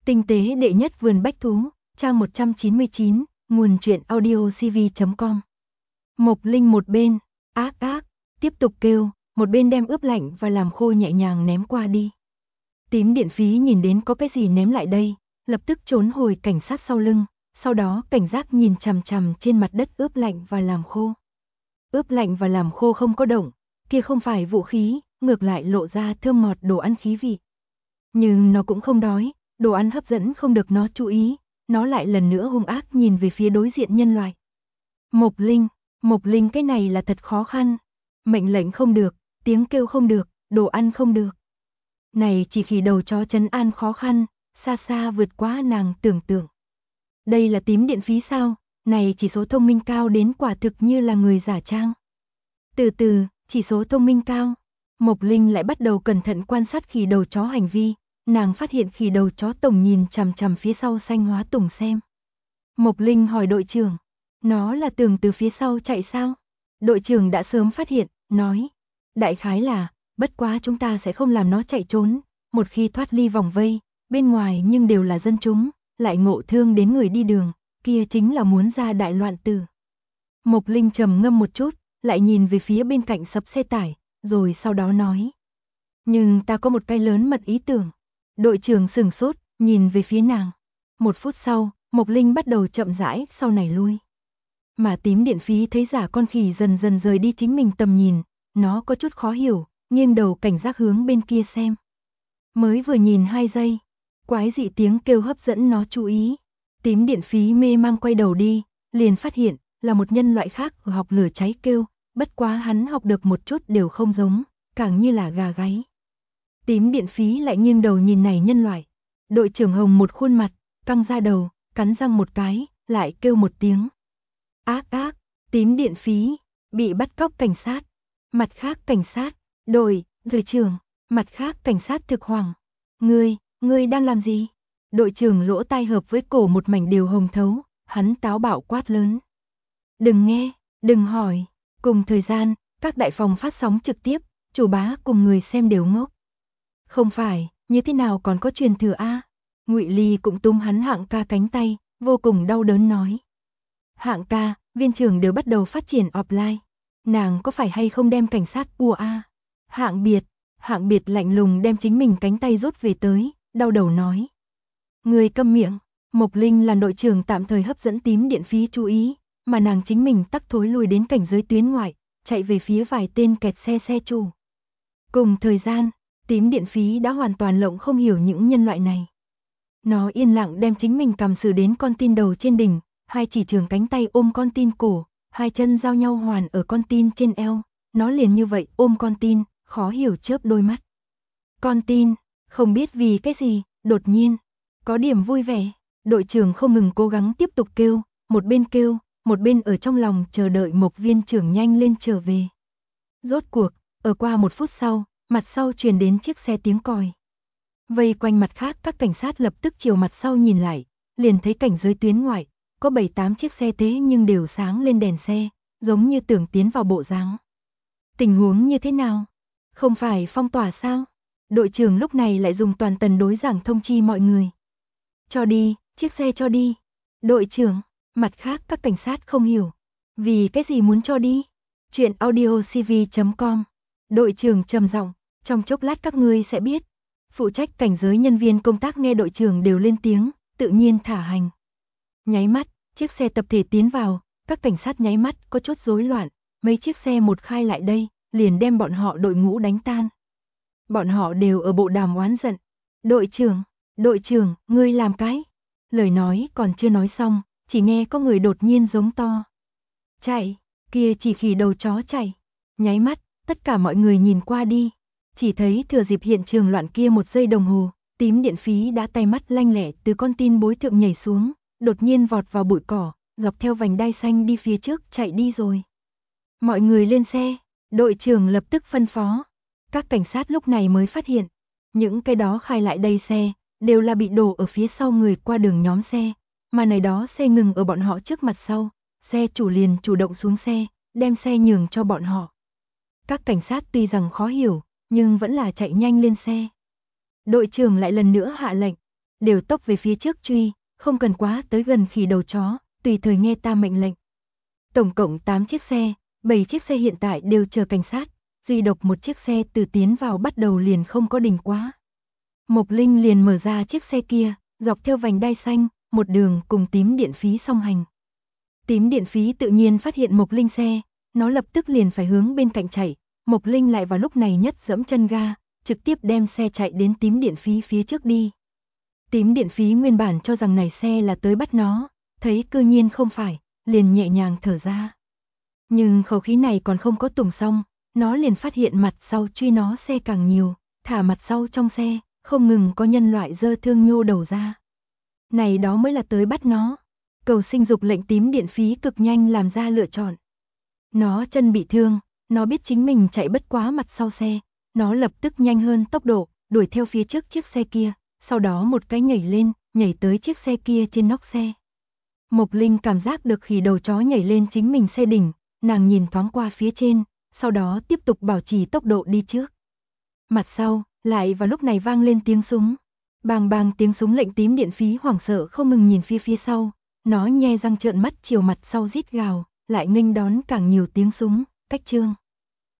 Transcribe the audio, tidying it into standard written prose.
Tinh tế đệ nhất vườn bách thú, trang 199, nguồn truyện audiocv.com. Mộc Linh một bên, ác ác, tiếp tục kêu, một bên đem ướp lạnh và làm khô nhẹ nhàng ném qua đi. Tím Điện Phí nhìn đến có cái gì ném lại đây, lập tức trốn hồi cảnh sát sau lưng, sau đó cảnh giác nhìn chằm chằm trên mặt đất ướp lạnh và làm khô. Ướp lạnh và làm khô không có động, kia không phải vũ khí, ngược lại lộ ra thơm ngọt đồ ăn khí vị. Nhưng nó cũng không đói, đồ ăn hấp dẫn không được nó chú ý, nó lại lần nữa hung ác nhìn về phía đối diện nhân loại. Mộc Linh cái này là thật khó khăn. Mệnh lệnh không được, tiếng kêu không được, đồ ăn không được. Này chỉ khỉ đầu chó trấn an khó khăn, xa xa vượt quá nàng tưởng tượng. Đây là Tím Điện Phí sao? Này chỉ số thông minh cao đến quả thực như là người giả trang. Từ từ, chỉ số thông minh cao. Mộc Linh lại bắt đầu cẩn thận quan sát khỉ đầu chó hành vi. Nàng phát hiện khỉ đầu chó tổng nhìn chằm chằm phía sau xanh hóa tùng xem. Mộc Linh hỏi đội trưởng, nó là tưởng từ phía sau chạy sao? Đội trưởng đã sớm phát hiện, nói, đại khái là, bất quá chúng ta sẽ không làm nó chạy trốn, một khi thoát ly vòng vây, bên ngoài nhưng đều là dân chúng, lại ngộ thương đến người đi đường, kia chính là muốn ra đại loạn tử. Mộc Linh trầm ngâm một chút, lại nhìn về phía bên cạnh sập xe tải, rồi sau đó nói, nhưng ta có một cái lớn mật ý tưởng. Đội trưởng sửng sốt, nhìn về phía nàng. Một phút sau, Mộc Linh bắt đầu chậm rãi sau này lui. Mà Tím Điện Phí thấy giả con khỉ dần dần rời đi chính mình tầm nhìn, nó có chút khó hiểu, nghiêng đầu cảnh giác hướng bên kia xem. Mới vừa nhìn 2 giây, quái dị tiếng kêu hấp dẫn nó chú ý. Tím Điện Phí mê mang quay đầu đi, liền phát hiện là một nhân loại khác ở học lửa cháy kêu, bất quá hắn học được một chút đều không giống, càng như là gà gáy. Tím Điện Phí lại nghiêng đầu nhìn này nhân loại. Đội trưởng Hồng một khuôn mặt, căng ra đầu, cắn răng một cái, lại kêu một tiếng. Ác ác, Tím Điện Phí, bị bắt cóc cảnh sát. Mặt khác cảnh sát, đội trưởng, mặt khác cảnh sát thực hoàng. Ngươi đang làm gì? Đội trưởng lỗ tai hợp với cổ một mảnh đều hồng thấu, hắn táo bạo quát lớn. Đừng nghe, đừng hỏi. Cùng thời gian, các đại phòng phát sóng trực tiếp, chủ bá cùng người xem đều ngốc. Không phải, như thế nào còn có truyền thừa a? Ngụy Ly cũng túm hắn Hạng ca cánh tay, vô cùng đau đớn nói. Hạng ca, viên trưởng đều bắt đầu phát triển offline. Nàng có phải hay không đem cảnh sát bùa a? Hạng biệt lạnh lùng đem chính mình cánh tay rút về tới, đau đầu nói. Người câm miệng, Mộc Linh là đội trưởng tạm thời hấp dẫn Tím Điện Phí chú ý, mà nàng chính mình tắc thối lùi đến cảnh giới tuyến ngoại, chạy về phía vài tên kẹt xe chủ. Cùng thời gian, Tím Điện Phí đã hoàn toàn lộng không hiểu những nhân loại này. Nó yên lặng đem chính mình cầm xử đến con tin đầu trên đỉnh, hai chỉ trường cánh tay ôm con tin cổ, hai chân giao nhau hoàn ở con tin trên eo, nó liền như vậy ôm con tin, khó hiểu chớp đôi mắt. Con tin, không biết vì cái gì, đột nhiên, có điểm vui vẻ, đội trưởng không ngừng cố gắng tiếp tục kêu, một bên ở trong lòng chờ đợi Mộc viên trưởng nhanh lên trở về. Rốt cuộc, ở qua 1 phút sau, mặt sau truyền đến chiếc xe tiếng còi. Vây quanh mặt khác các cảnh sát lập tức chiều mặt sau nhìn lại, liền thấy cảnh giới tuyến ngoại, có 7-8 chiếc xe thế nhưng đều sáng lên đèn xe, giống như tưởng tiến vào bộ dáng. Tình huống như thế nào? Không phải phong tỏa sao? Đội trưởng lúc này lại dùng toàn tần đối giảng thông chi mọi người. Cho đi, chiếc xe cho đi. Đội trưởng, mặt khác các cảnh sát không hiểu. Vì cái gì muốn cho đi? Chuyện audiocv.com. Đội trưởng trầm giọng, trong chốc lát các ngươi sẽ biết. Phụ trách cảnh giới nhân viên công tác nghe đội trưởng đều lên tiếng, tự nhiên thả hành. Nháy mắt, chiếc xe tập thể tiến vào, các cảnh sát nháy mắt có chút rối loạn, mấy chiếc xe một khai lại đây, liền đem bọn họ đội ngũ đánh tan. Bọn họ đều ở bộ đàm oán giận. Đội trưởng, ngươi làm cái. Lời nói còn chưa nói xong, chỉ nghe có người đột nhiên giống to. Chạy, kia chỉ khỉ đầu chó chạy. Nháy mắt, tất cả mọi người nhìn qua đi. Chỉ thấy thừa dịp hiện trường loạn kia 1 giây đồng hồ, Tím Điện Phí đã tay mắt lanh lẹ từ con tin bối thượng nhảy xuống, đột nhiên vọt vào bụi cỏ, dọc theo vành đai xanh đi phía trước chạy đi rồi. Mọi người lên xe, đội trưởng lập tức phân phó. Các cảnh sát lúc này mới phát hiện, những cái đó khai lại đây xe, đều là bị đổ ở phía sau người qua đường nhóm xe, mà này đó xe ngừng ở bọn họ trước mặt sau, xe chủ liền chủ động xuống xe, đem xe nhường cho bọn họ. Các cảnh sát tuy rằng khó hiểu, nhưng vẫn là chạy nhanh lên xe. Đội trưởng lại lần nữa hạ lệnh, đều tốc về phía trước truy, không cần quá tới gần khỉ đầu chó, tùy thời nghe ta mệnh lệnh. Tổng cộng 8 chiếc xe, 7 chiếc xe hiện tại đều chờ cảnh sát, duy độc một chiếc xe từ tiến vào bắt đầu liền không có đình quá. Mộc Linh liền mở ra chiếc xe kia, dọc theo vành đai xanh, một đường cùng tím điện phí song hành. Tím điện phí tự nhiên phát hiện Mộc Linh xe, nó lập tức liền phải hướng bên cạnh chạy, Mộc Linh lại vào lúc này nhất giẫm chân ga, trực tiếp đem xe chạy đến tím điện phí phía trước đi. Tím điện phí nguyên bản cho rằng này xe là tới bắt nó, thấy cư nhiên không phải, liền nhẹ nhàng thở ra. Nhưng khẩu khí này còn không có tùng xong, nó liền phát hiện mặt sau truy nó xe càng nhiều, thả mặt sau trong xe, không ngừng có nhân loại dơ thương nhô đầu ra. Này đó mới là tới bắt nó. Cầu sinh dục lệnh tím điện phí cực nhanh làm ra lựa chọn. Nó chân bị thương, nó biết chính mình chạy bất quá mặt sau xe, nó lập tức nhanh hơn tốc độ, đuổi theo phía trước chiếc xe kia, sau đó một cái nhảy lên, nhảy tới chiếc xe kia trên nóc xe. Mộc Linh cảm giác được khỉ đầu chó nhảy lên chính mình xe đỉnh, nàng nhìn thoáng qua phía trên, sau đó tiếp tục bảo trì tốc độ đi trước. Mặt sau, lại vào lúc này vang lên tiếng súng. Bang bang tiếng súng lệnh tím điện phí hoảng sợ không ngừng nhìn phía sau, nó nhe răng trợn mắt chiều mặt sau rít gào, lại nghênh đón càng nhiều tiếng súng, cách trương.